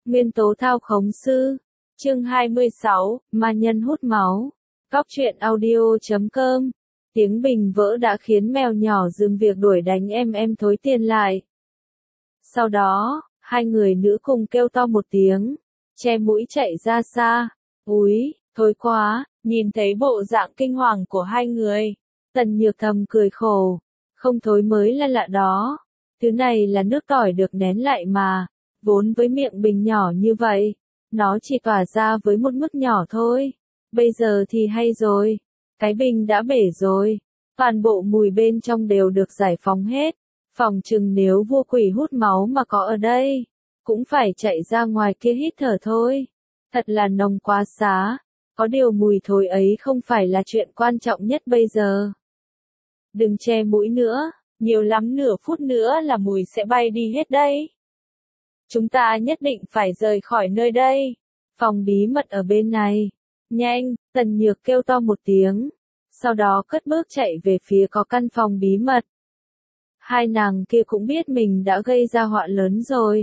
Nguyên tố thao khống sư. Chương 26, ma nhân hút máu. Góc truyện audio.com. Tiếng bình vỡ đã khiến mèo nhỏ dừng việc đuổi đánh em Thối Tiền lại. Sau đó, hai người nữ cùng kêu to một tiếng, che mũi chạy ra xa. Úi, thối quá, nhìn thấy bộ dạng kinh hoàng của hai người. Tần Nhược thầm cười khổ. Không thối mới là lạ đó. Thứ này là nước tỏi được nén lại mà. Vốn với miệng bình nhỏ như vậy, nó chỉ tỏa ra với một mức nhỏ thôi. Bây giờ thì hay rồi. Cái bình đã bể rồi. Toàn bộ mùi bên trong đều được giải phóng hết. Phòng chừng nếu vua quỷ hút máu mà có ở đây, cũng phải chạy ra ngoài kia hít thở thôi. Thật là nồng quá xá. Có điều mùi thối ấy không phải là chuyện quan trọng nhất bây giờ. Đừng che mũi nữa, nhiều lắm nửa phút nữa là mùi sẽ bay đi hết đấy. Chúng ta nhất định phải rời khỏi nơi đây. Phòng bí mật ở bên này. Nhanh, Tần Nhược kêu to một tiếng. Sau đó cất bước chạy về phía có căn phòng bí mật. Hai nàng kia cũng biết mình đã gây ra họa lớn rồi.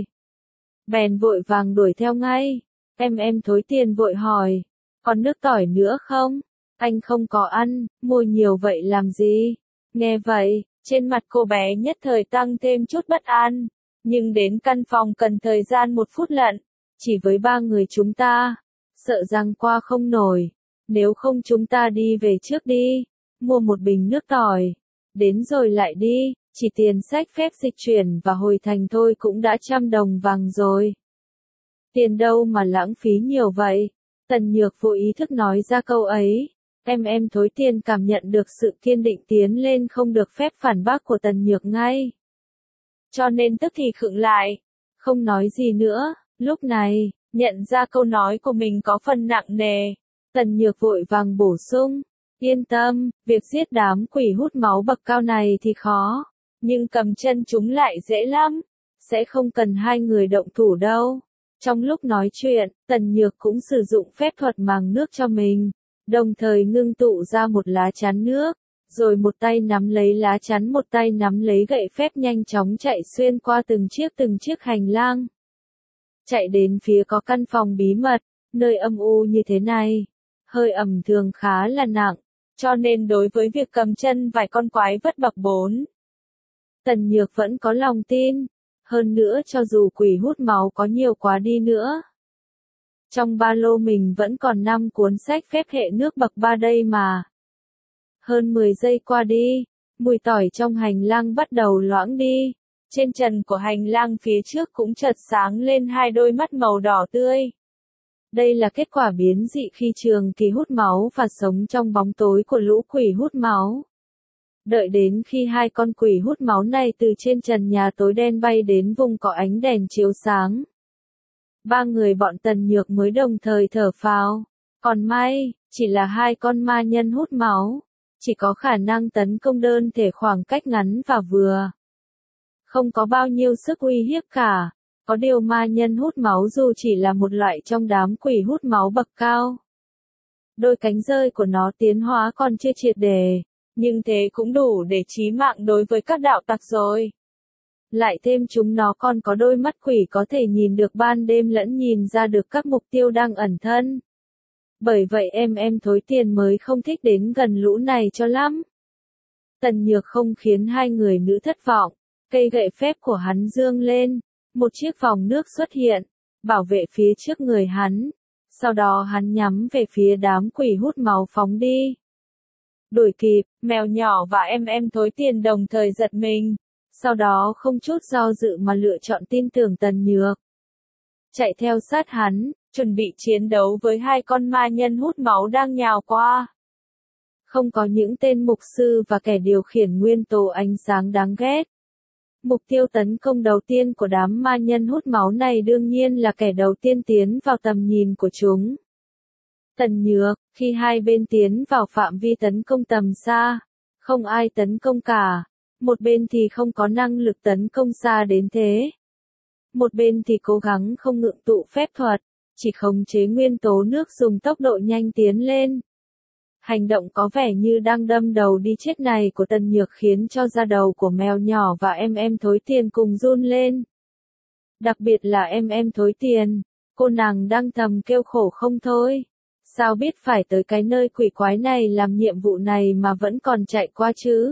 Bèn vội vàng đuổi theo ngay. Em Thối Tiền vội hỏi. Còn nước tỏi nữa không? Anh không có ăn, mua nhiều vậy làm gì? Nghe vậy, trên mặt cô bé nhất thời tăng thêm chút bất an. Nhưng đến căn phòng cần thời gian 1 phút lận. Chỉ với 3 người chúng ta. Sợ rằng qua không nổi. Nếu không chúng ta đi về trước đi. Mua một bình nước tỏi. Đến rồi lại đi. Chỉ tiền sách phép dịch chuyển và hồi thành thôi cũng đã 100 đồng vàng rồi. Tiền đâu mà lãng phí nhiều vậy? Tần Nhược vô ý thức nói ra câu ấy. Em Thối Tiền cảm nhận được sự kiên định tiến lên không được phép phản bác của Tần Nhược ngay. Cho nên tức thì khựng lại. Không nói gì nữa. Lúc này, nhận ra câu nói của mình có phần nặng nề. Tần Nhược vội vàng bổ sung. Yên tâm, việc giết đám quỷ hút máu bậc cao này thì khó. Nhưng cầm chân chúng lại dễ lắm. Sẽ không cần hai người động thủ đâu. Trong lúc nói chuyện, Tần Nhược cũng sử dụng phép thuật màng nước cho mình. Đồng thời ngưng tụ ra một lá chắn nước. Rồi một tay nắm lấy lá chắn, một tay nắm lấy gậy phép nhanh chóng chạy xuyên qua từng chiếc hành lang. Chạy đến phía có căn phòng bí mật, nơi âm u như thế này. Hơi ẩm thường khá là nặng, cho nên đối với việc cầm chân vài con quái vật bậc 4. Tần Nhược vẫn có lòng tin. Hơn nữa cho dù quỷ hút máu có nhiều quá đi nữa. Trong ba lô mình vẫn còn 5 cuốn sách phép hệ nước bậc 3 đây mà. Hơn 10 giây qua đi, mùi tỏi trong hành lang bắt đầu loãng đi. Trên trần của hành lang phía trước cũng chợt sáng lên 2 đôi mắt màu đỏ tươi. Đây là kết quả biến dị khi trường kỳ hút máu và sống trong bóng tối của lũ quỷ hút máu. Đợi đến khi 2 con quỷ hút máu này từ trên trần nhà tối đen bay đến vùng có ánh đèn chiếu sáng. 3 người bọn Tần Nhược mới đồng thời thở phào. Còn may, chỉ là 2 con ma nhân hút máu. Chỉ có khả năng tấn công đơn thể khoảng cách ngắn và vừa. Không có bao nhiêu sức uy hiếp cả. Có điều ma nhân hút máu dù chỉ là một loại trong đám quỷ hút máu bậc cao. Đôi cánh rơi của nó tiến hóa còn chưa triệt để. Nhưng thế cũng đủ để chí mạng đối với các đạo tặc rồi. Lại thêm chúng nó còn có đôi mắt quỷ có thể nhìn được ban đêm lẫn nhìn ra được các mục tiêu đang ẩn thân. Bởi vậy em Thối Tiền mới không thích đến gần lũ này cho lắm. Tần Nhược không khiến hai người nữ thất vọng. Cây gậy phép của hắn dương lên. Một chiếc vòng nước xuất hiện. Bảo vệ phía trước người hắn. Sau đó hắn nhắm về phía đám quỷ hút máu phóng đi. Đuổi kịp, mèo nhỏ và em Thối Tiền đồng thời giật mình. Sau đó không chút do dự mà lựa chọn tin tưởng Tần Nhược. Chạy theo sát hắn, chuẩn bị chiến đấu với 2 con ma nhân hút máu đang nhào qua. Không có những tên mục sư và kẻ điều khiển nguyên tố ánh sáng đáng ghét. Mục tiêu tấn công đầu tiên của đám ma nhân hút máu này đương nhiên là kẻ đầu tiên tiến vào tầm nhìn của chúng. Tần Nhược, khi hai bên tiến vào phạm vi tấn công tầm xa, không ai tấn công cả. Một bên thì không có năng lực tấn công xa đến thế. Một bên thì cố gắng không ngượng tụ phép thuật, chỉ khống chế nguyên tố nước dùng tốc độ nhanh tiến lên. Hành động có vẻ như đang đâm đầu đi chết này của Tần Nhược khiến cho da đầu của mèo nhỏ và em Thối Tiền cùng run lên. Đặc biệt là em Thối Tiền, Cô nàng đang thầm kêu khổ không thôi. Sao biết phải tới cái nơi quỷ quái này làm nhiệm vụ này mà vẫn còn chạy qua chứ?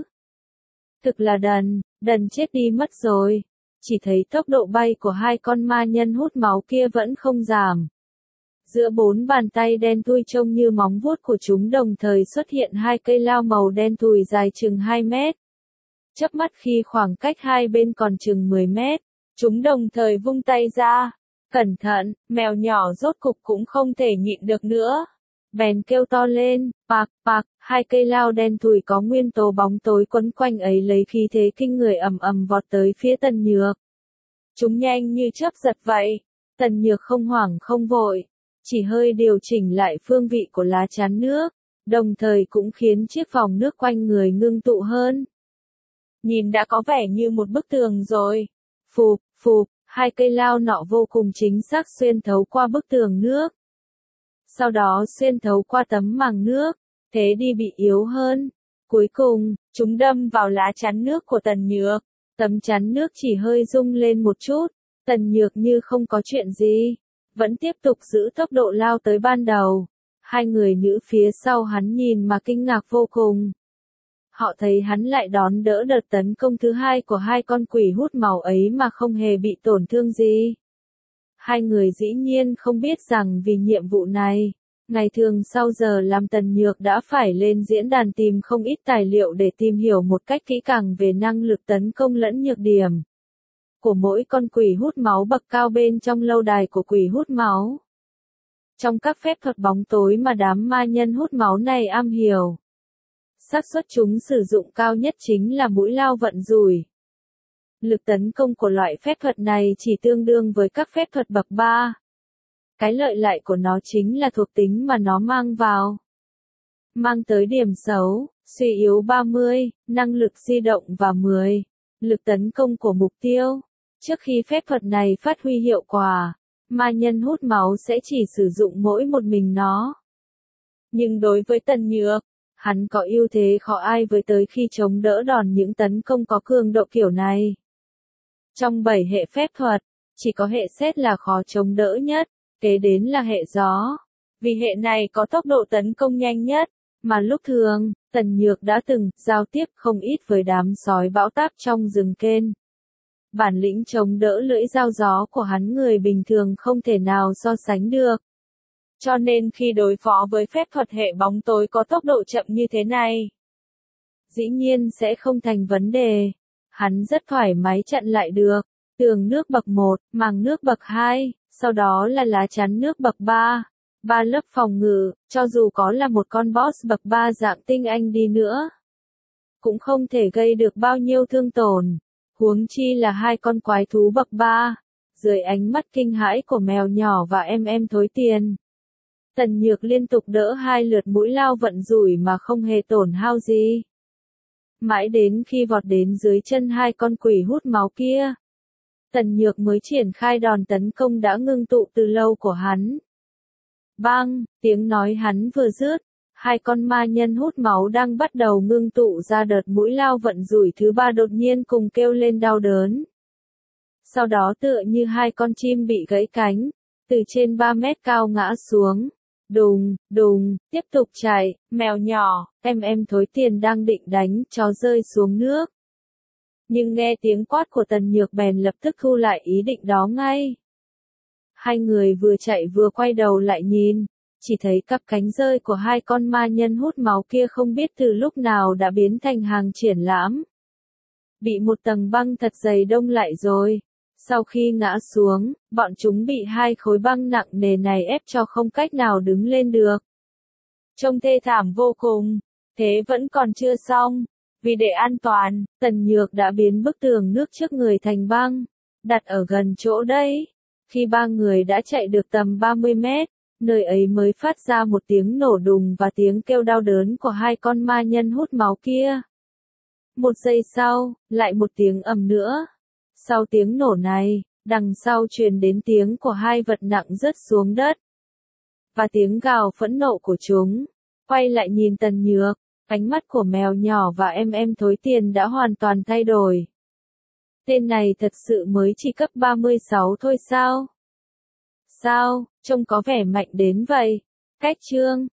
Thực là đần chết đi mất rồi. Chỉ thấy tốc độ bay của hai con ma nhân hút máu kia vẫn không giảm. Giữa bốn bàn tay đen thui trông như móng vuốt của chúng đồng thời xuất hiện hai cây lao màu đen thùi dài chừng 2 mét. Chớp mắt khi khoảng cách hai bên còn chừng 10 mét, chúng đồng thời vung tay ra. Cẩn thận, mèo nhỏ rốt cục cũng không thể nhịn được nữa. Bèn kêu to lên, pạc pạc, hai cây lao đen thùi có nguyên tố bóng tối quấn quanh ấy lấy khí thế kinh người ầm ầm vọt tới phía Tần Nhược. Chúng nhanh như chớp giật vậy. Tần Nhược không hoảng không vội, chỉ hơi điều chỉnh lại phương vị của lá chắn nước, đồng thời cũng khiến chiếc vòng nước quanh người ngưng tụ hơn. Nhìn đã có vẻ như một bức tường rồi. Phụp, phụp, hai cây lao nọ vô cùng chính xác xuyên thấu qua bức tường nước. Sau đó xuyên thấu qua tấm màng nước, thế đi bị yếu hơn. Cuối cùng, chúng đâm vào lá chắn nước của Tần Nhược. Tấm chắn nước chỉ hơi rung lên một chút, Tần Nhược như không có chuyện gì, vẫn tiếp tục giữ tốc độ lao tới ban đầu. Hai người nữ phía sau hắn nhìn mà kinh ngạc vô cùng. Họ thấy hắn lại đón đỡ đợt tấn công thứ hai của hai con quỷ hút máu ấy mà không hề bị tổn thương gì. Hai người dĩ nhiên không biết rằng vì nhiệm vụ này, ngày thường sau giờ làm Tần Nhược đã phải lên diễn đàn tìm không ít tài liệu để tìm hiểu một cách kỹ càng về năng lực tấn công lẫn nhược điểm của mỗi con quỷ hút máu bậc cao bên trong lâu đài của quỷ hút máu. Trong các phép thuật bóng tối mà đám ma nhân hút máu này am hiểu, xác suất chúng sử dụng cao nhất chính là mũi lao vận rủi. Lực tấn công của loại phép thuật này chỉ tương đương với các phép thuật bậc 3. Cái lợi lại của nó chính là thuộc tính mà nó mang vào. Mang tới điểm xấu, suy yếu 30, năng lực di động và 10, lực tấn công của mục tiêu. Trước khi phép thuật này phát huy hiệu quả, ma nhân hút máu sẽ chỉ sử dụng mỗi một mình nó. Nhưng đối với Tần Nhược, hắn có ưu thế khó ai với tới khi chống đỡ đòn những tấn công có cường độ kiểu này. Trong 7 hệ phép thuật, chỉ có hệ sét là khó chống đỡ nhất, kế đến là hệ gió. Vì hệ này có tốc độ tấn công nhanh nhất, mà lúc thường, Tần Nhược đã từng giao tiếp không ít với đám sói bão táp trong rừng kên. Bản lĩnh chống đỡ lưỡi dao gió của hắn người bình thường không thể nào so sánh được. Cho nên khi đối phó với phép thuật hệ bóng tối có tốc độ chậm như thế này, dĩ nhiên sẽ không thành vấn đề. Hắn rất thoải mái chặn lại được. Tường nước bậc 1, màng nước bậc 2, sau đó là lá chắn nước bậc 3. 3 lớp phòng ngự, cho dù có là một con boss bậc 3 dạng tinh anh đi nữa, cũng không thể gây được bao nhiêu thương tổn. Huống chi là hai con quái thú bậc 3. Dưới ánh mắt kinh hãi của mèo nhỏ và em thối tiền, Tần Nhược liên tục đỡ 2 lượt mũi lao vận rủi mà không hề tổn hao gì. Mãi đến khi vọt đến dưới chân hai con quỷ hút máu kia, Tần Nhược mới triển khai đòn tấn công đã ngưng tụ từ lâu của hắn. Bang, tiếng nói hắn vừa dứt, hai con ma nhân hút máu đang bắt đầu ngưng tụ ra đợt mũi lao vận rủi thứ 3 đột nhiên cùng kêu lên đau đớn. Sau đó tựa như hai con chim bị gãy cánh, từ trên 3 mét cao ngã xuống. Đùng, đùng, tiếp tục chạy, mèo nhỏ, em thối tiền đang định đánh chó rơi xuống nước. Nhưng nghe tiếng quát của Tần Nhược bèn lập tức thu lại ý định đó ngay. Hai người vừa chạy vừa quay đầu lại nhìn, chỉ thấy cặp cánh rơi của hai con ma nhân hút máu kia không biết từ lúc nào đã biến thành hàng triển lãm. Bị một tầng băng thật dày đông lại rồi. Sau khi ngã xuống, bọn chúng bị hai khối băng nặng nề này ép cho không cách nào đứng lên được. Trông thê thảm vô cùng. Thế vẫn còn chưa xong. Vì để an toàn, Tần Nhược đã biến bức tường nước trước người thành băng, đặt ở gần chỗ đây. Khi ba người đã chạy được tầm 30 mét, nơi ấy mới phát ra một tiếng nổ đùng và tiếng kêu đau đớn của hai con ma nhân hút máu kia. Một giây sau, lại một tiếng ầm nữa. Sau tiếng nổ này, đằng sau truyền đến tiếng của hai vật nặng rớt xuống đất. Và tiếng gào phẫn nộ của chúng. Quay lại nhìn Tần Nhược, ánh mắt của mèo nhỏ và em thối tiền đã hoàn toàn thay đổi. Tên này thật sự mới chỉ cấp 36 thôi sao? Sao, trông có vẻ mạnh đến vậy? Cách chương